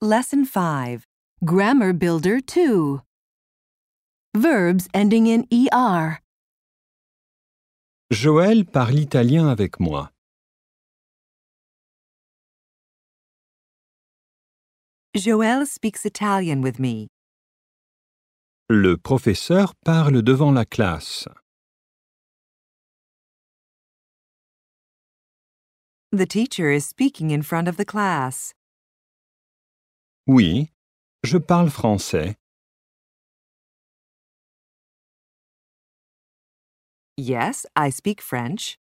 Lesson 5. Grammar Builder 2. Verbs ending in ER. Joël parle italien avec moi. Joël speaks Italian with me. Le professeur parle devant la classe. The teacher is speaking in front of the class. Oui, je parle français. Yes, I speak French.